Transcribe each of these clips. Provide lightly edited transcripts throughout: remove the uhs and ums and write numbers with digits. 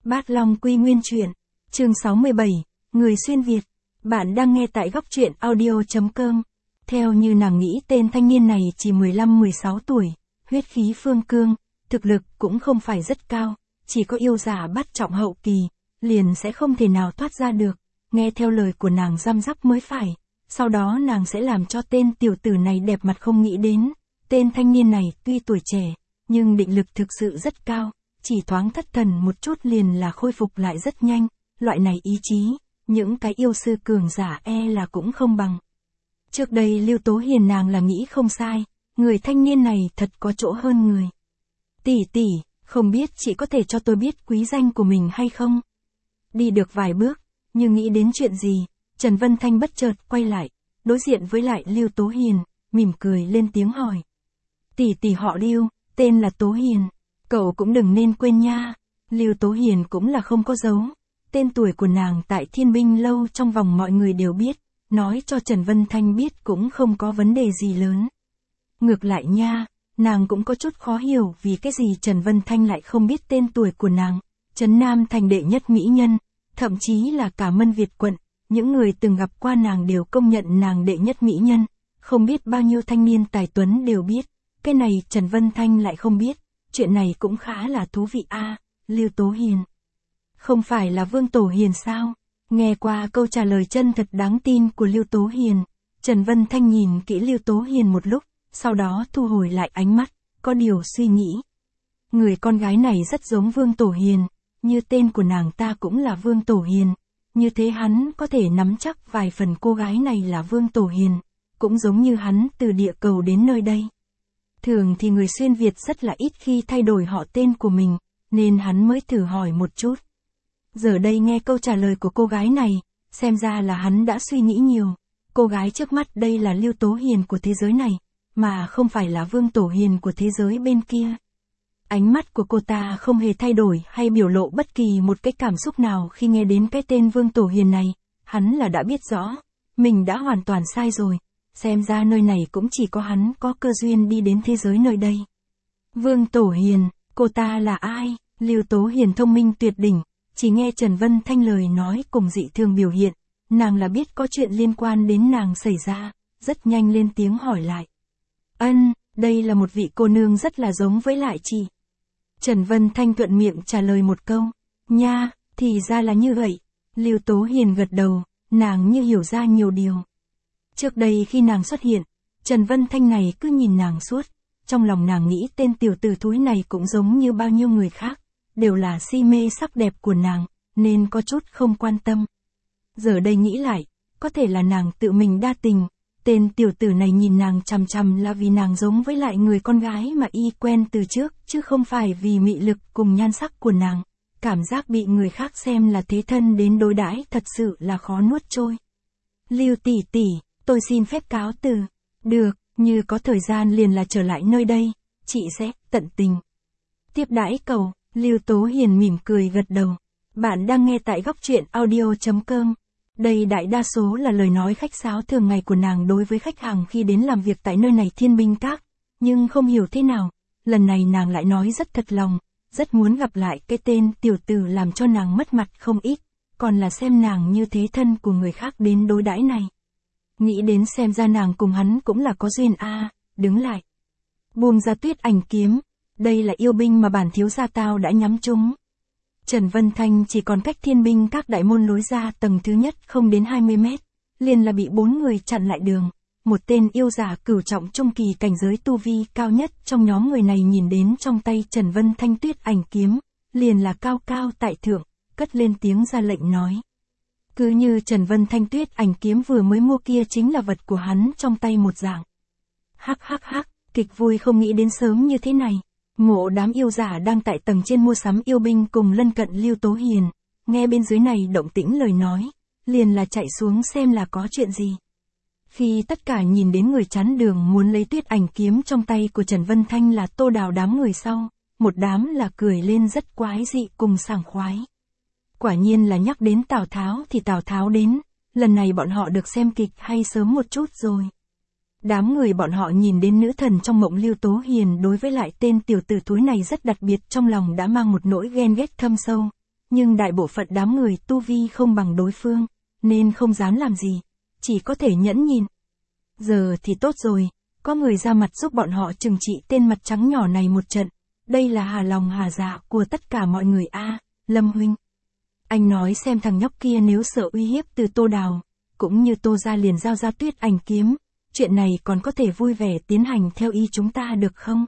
Bát Long Quy Nguyên Truyện, chương 67, Người xuyên Việt. Bạn đang nghe tại góc truyện audio.com. Theo như nàng nghĩ tên thanh niên này chỉ 15-16 tuổi, huyết khí phương cương, thực lực cũng không phải rất cao, chỉ có yêu giả bát trọng hậu kỳ, liền sẽ không thể nào thoát ra được, nghe theo lời của nàng răm rắp mới phải, sau đó nàng sẽ làm cho tên tiểu tử này đẹp mặt không nghĩ đến, tên thanh niên này tuy tuổi trẻ, nhưng định lực thực sự rất cao. Chỉ thoáng thất thần một chút liền là khôi phục lại rất nhanh, loại này ý chí, những cái yêu sư cường giả là cũng không bằng. Trước đây Lưu Tố Hiền nàng là nghĩ không sai, người thanh niên này thật có chỗ hơn người. Tỷ, không biết chị có thể cho tôi biết quý danh của mình hay không? Đi được vài bước, nhưng nghĩ đến chuyện gì, Trần Vân Thanh bất chợt quay lại, đối diện với lại Lưu Tố Hiền, mỉm cười lên tiếng hỏi. Tỷ họ Lưu, tên là Tố Hiền. Cậu cũng đừng nên quên nha, Lưu Tố Hiền cũng là không có giấu, tên tuổi của nàng tại Thiên Binh Lâu trong vòng mọi người đều biết, nói cho Trần Vân Thanh biết cũng không có vấn đề gì lớn. Ngược lại nha, nàng cũng có chút khó hiểu vì cái gì Trần Vân Thanh lại không biết tên tuổi của nàng, Trấn Nam thành đệ nhất mỹ nhân, thậm chí là cả Mân Việt quận, những người từng gặp qua nàng đều công nhận nàng đệ nhất mỹ nhân, không biết bao nhiêu thanh niên tài tuấn đều biết, cái này Trần Vân Thanh lại không biết. Chuyện này cũng khá là thú vị Lưu Tố Hiền. Không phải là Vương Tổ Hiền sao? Nghe qua câu trả lời chân thật đáng tin của Lưu Tố Hiền, Trần Vân Thanh nhìn kỹ Lưu Tố Hiền một lúc, sau đó thu hồi lại ánh mắt, có điều suy nghĩ. Người con gái này rất giống Vương Tổ Hiền, như tên của nàng ta cũng là Vương Tổ Hiền, như thế hắn có thể nắm chắc vài phần cô gái này là Vương Tổ Hiền, cũng giống như hắn từ địa cầu đến nơi đây. Thường thì người xuyên Việt rất là ít khi thay đổi họ tên của mình, nên hắn mới thử hỏi một chút. Giờ đây nghe câu trả lời của cô gái này, xem ra là hắn đã suy nghĩ nhiều. Cô gái trước mắt đây là Lưu Tố Hiền của thế giới này, mà không phải là Vương Tổ Hiền của thế giới bên kia. Ánh mắt của cô ta không hề thay đổi hay biểu lộ bất kỳ một cái cảm xúc nào khi nghe đến cái tên Vương Tổ Hiền này, hắn là đã biết rõ, mình đã hoàn toàn sai rồi. Xem ra nơi này cũng chỉ có hắn có cơ duyên đi đến thế giới nơi đây. Vương Tổ Hiền, cô ta là ai? Lưu Tố Hiền thông minh tuyệt đỉnh, chỉ nghe Trần Vân Thanh lời nói cùng dị thường biểu hiện, nàng là biết có chuyện liên quan đến nàng xảy ra, rất nhanh lên tiếng hỏi lại. Đây là một vị cô nương rất là giống với lại chị. Trần Vân Thanh thuận miệng trả lời một câu, nha, thì ra là như vậy. Lưu Tố Hiền gật đầu, nàng như hiểu ra nhiều điều. Trước đây khi nàng xuất hiện, Trần Vân Thanh này cứ nhìn nàng suốt, trong lòng nàng nghĩ tên tiểu tử thúi này cũng giống như bao nhiêu người khác, đều là si mê sắc đẹp của nàng, nên có chút không quan tâm. Giờ đây nghĩ lại, có thể là nàng tự mình đa tình, tên tiểu tử này nhìn nàng chằm chằm là vì nàng giống với lại người con gái mà y quen từ trước, chứ không phải vì mị lực cùng nhan sắc của nàng, cảm giác bị người khác xem là thế thân đến đối đãi thật sự là khó nuốt trôi. Lưu tỷ, tôi xin phép cáo từ. Được, như có thời gian liền là trở lại nơi đây, chị sẽ tận tình tiếp đãi cậu. Lưu Tố Hiền mỉm cười gật đầu. Bạn đang nghe tại góc truyện audio.com. Đây đại đa số là lời nói khách sáo thường ngày của nàng đối với khách hàng khi đến làm việc tại nơi này Thiên Binh Các, nhưng không hiểu thế nào, lần này nàng lại nói rất thật lòng, rất muốn gặp lại cái tên tiểu tử làm cho nàng mất mặt không ít, còn là xem nàng như thế thân của người khác đến đối đãi này. Nghĩ đến xem ra nàng cùng hắn cũng là có duyên đứng lại. Buông ra Tuyết Ảnh kiếm, đây là yêu binh mà bản thiếu gia tao đã nhắm trúng. Trần Vân Thanh chỉ còn cách Thiên Binh Các đại môn lối ra tầng thứ nhất không đến 20 mét, liền là bị 4 người chặn lại đường. Một tên yêu giả cửu trọng trung kỳ cảnh giới tu vi cao nhất trong nhóm người này nhìn đến trong tay Trần Vân Thanh Tuyết Ảnh kiếm, liền là cao cao tại thượng, cất lên tiếng ra lệnh nói. Cứ như Trần Vân Thanh Tuyết Ảnh kiếm vừa mới mua kia chính là vật của hắn trong tay một dạng. Hắc, kịch vui không nghĩ đến sớm như thế này. Ngộ đám yêu giả đang tại tầng trên mua sắm yêu binh cùng lân cận Lưu Tố Hiền, nghe bên dưới này động tĩnh lời nói, liền là chạy xuống xem là có chuyện gì. Khi tất cả nhìn đến người chắn đường muốn lấy Tuyết Ảnh kiếm trong tay của Trần Vân Thanh là Tô Đào đám người sau, một đám là cười lên rất quái dị cùng sảng khoái. Quả nhiên là nhắc đến Tào Tháo thì Tào Tháo đến, lần này bọn họ được xem kịch hay sớm một chút rồi. Đám người bọn họ nhìn đến nữ thần trong mộng Lưu Tố Hiền đối với lại tên tiểu tử thúi này rất đặc biệt, trong lòng đã mang một nỗi ghen ghét thâm sâu. nhưng đại bộ phận đám người tu vi không bằng đối phương, nên không dám làm gì, chỉ có thể nhẫn nhìn. Giờ thì tốt rồi, có người ra mặt giúp bọn họ trừng trị tên mặt trắng nhỏ này một trận, đây là hà lòng hà dạ của tất cả mọi người a. Lâm huynh. Anh nói xem thằng nhóc kia nếu sợ uy hiếp từ Tô Đào, cũng như Tô gia liền giao ra Tuyết Ảnh kiếm, chuyện này còn có thể vui vẻ tiến hành theo ý chúng ta được không?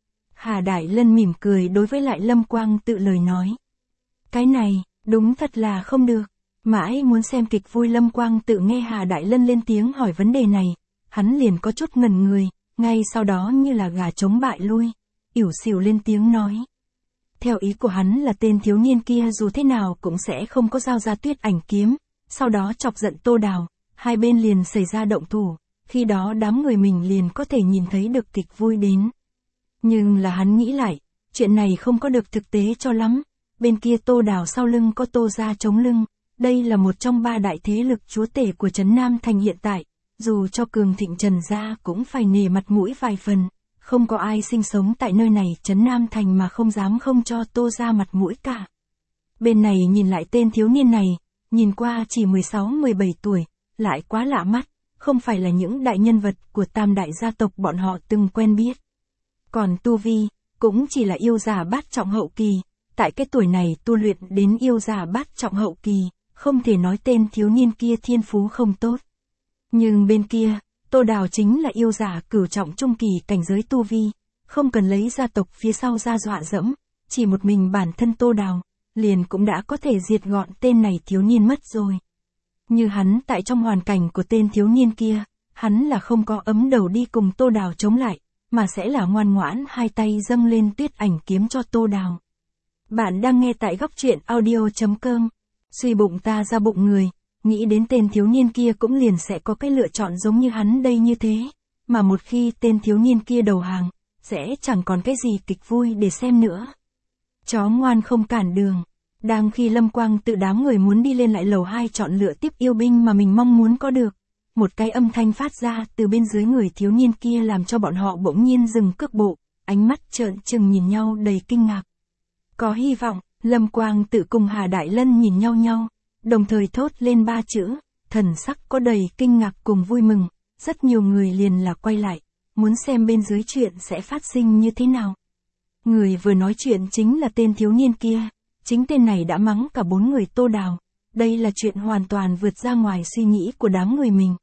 Hà Đại Lân mỉm cười đối với lại Lâm Quang Tự lời nói. Cái này, đúng thật là không được. Mãi muốn xem kịch vui Lâm Quang Tự nghe Hà Đại Lân lên tiếng hỏi vấn đề này, hắn liền có chút ngẩn người, ngay sau đó như là gà trống bại lui, ỉu xìu lên tiếng nói. Theo ý của hắn là tên thiếu niên kia dù thế nào cũng sẽ không có giao ra Tuyết Ảnh kiếm, sau đó chọc giận Tô Đào, hai bên liền xảy ra động thủ, khi đó đám người mình liền có thể nhìn thấy được kịch vui đến. Nhưng là hắn nghĩ lại, chuyện này không có được thực tế cho lắm, bên kia Tô Đào sau lưng có Tô gia chống lưng, đây là một trong ba đại thế lực chúa tể của Trấn Nam Thành hiện tại, dù cho cường thịnh Trần gia cũng phải nể mặt mũi vài phần, không có ai sinh sống tại nơi này Trấn Nam Thành mà không dám không cho Tô gia mặt mũi cả. Bên này nhìn lại tên thiếu niên này, nhìn qua chỉ 16-17 tuổi, lại quá lạ mắt, không phải là những đại nhân vật của tam đại gia tộc bọn họ từng quen biết. Còn tu vi, cũng chỉ là yêu giả bát trọng hậu kỳ, tại cái tuổi này tu luyện đến yêu giả bát trọng hậu kỳ, không thể nói tên thiếu niên kia thiên phú không tốt. Nhưng bên kia, Tô Đào chính là yêu giả cửu trọng trung kỳ cảnh giới tu vi, không cần lấy gia tộc phía sau ra dọa dẫm, chỉ một mình bản thân Tô Đào, liền cũng đã có thể diệt gọn tên này thiếu niên mất rồi. Như hắn tại trong hoàn cảnh của tên thiếu niên kia, hắn là không có ấm đầu đi cùng Tô Đào chống lại, mà sẽ là ngoan ngoãn hai tay dâng lên Tuyết Ảnh kiếm cho Tô Đào. Bạn đang nghe tại góc truyện audio.com. Suy bụng ta ra bụng người, nghĩ đến tên thiếu niên kia cũng liền sẽ có cái lựa chọn giống như hắn đây như thế, mà một khi tên thiếu niên kia đầu hàng, sẽ chẳng còn cái gì kịch vui để xem nữa. Chó ngoan không cản đường. Đang khi Lâm Quang Tự đám người muốn đi lên lại lầu 2 chọn lựa tiếp yêu binh mà mình mong muốn có được, một cái âm thanh phát ra từ bên dưới người thiếu niên kia làm cho bọn họ bỗng nhiên dừng cước bộ, ánh mắt trợn trừng nhìn nhau đầy kinh ngạc. Có hy vọng, Lâm Quang Tự cùng Hà Đại Lân nhìn nhau, đồng thời thốt lên ba chữ, thần sắc có đầy kinh ngạc cùng vui mừng, rất nhiều người liền là quay lại, muốn xem bên dưới chuyện sẽ phát sinh như thế nào. Người vừa nói chuyện chính là tên thiếu niên kia, chính tên này đã mắng cả bốn người Tô Đào, đây là chuyện hoàn toàn vượt ra ngoài suy nghĩ của đám người mình.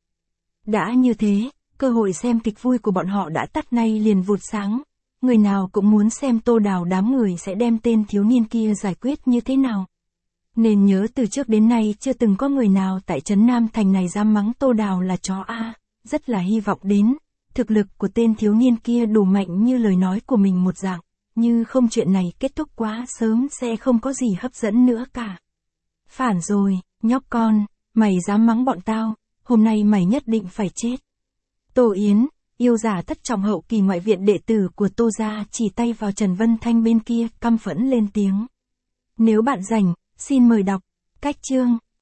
Đã như thế, cơ hội xem kịch vui của bọn họ đã tắt nay liền vụt sáng, người nào cũng muốn xem Tô Đào đám người sẽ đem tên thiếu niên kia giải quyết như thế nào. Nên nhớ từ trước đến nay chưa từng có người nào tại Trấn Nam Thành này dám mắng Tô Đào là chó a, rất là hy vọng đến, thực lực của tên thiếu niên kia đủ mạnh như lời nói của mình một dạng, như không chuyện này kết thúc quá sớm sẽ không có gì hấp dẫn nữa cả. Phản rồi, nhóc con, mày dám mắng bọn tao, hôm nay mày nhất định phải chết. Tô Yến, yêu giả thất trọng hậu kỳ ngoại viện đệ tử của Tô gia chỉ tay vào Trần Vân Thanh bên kia căm phẫn lên tiếng. Nếu bạn rảnh, xin mời đọc, cách chương.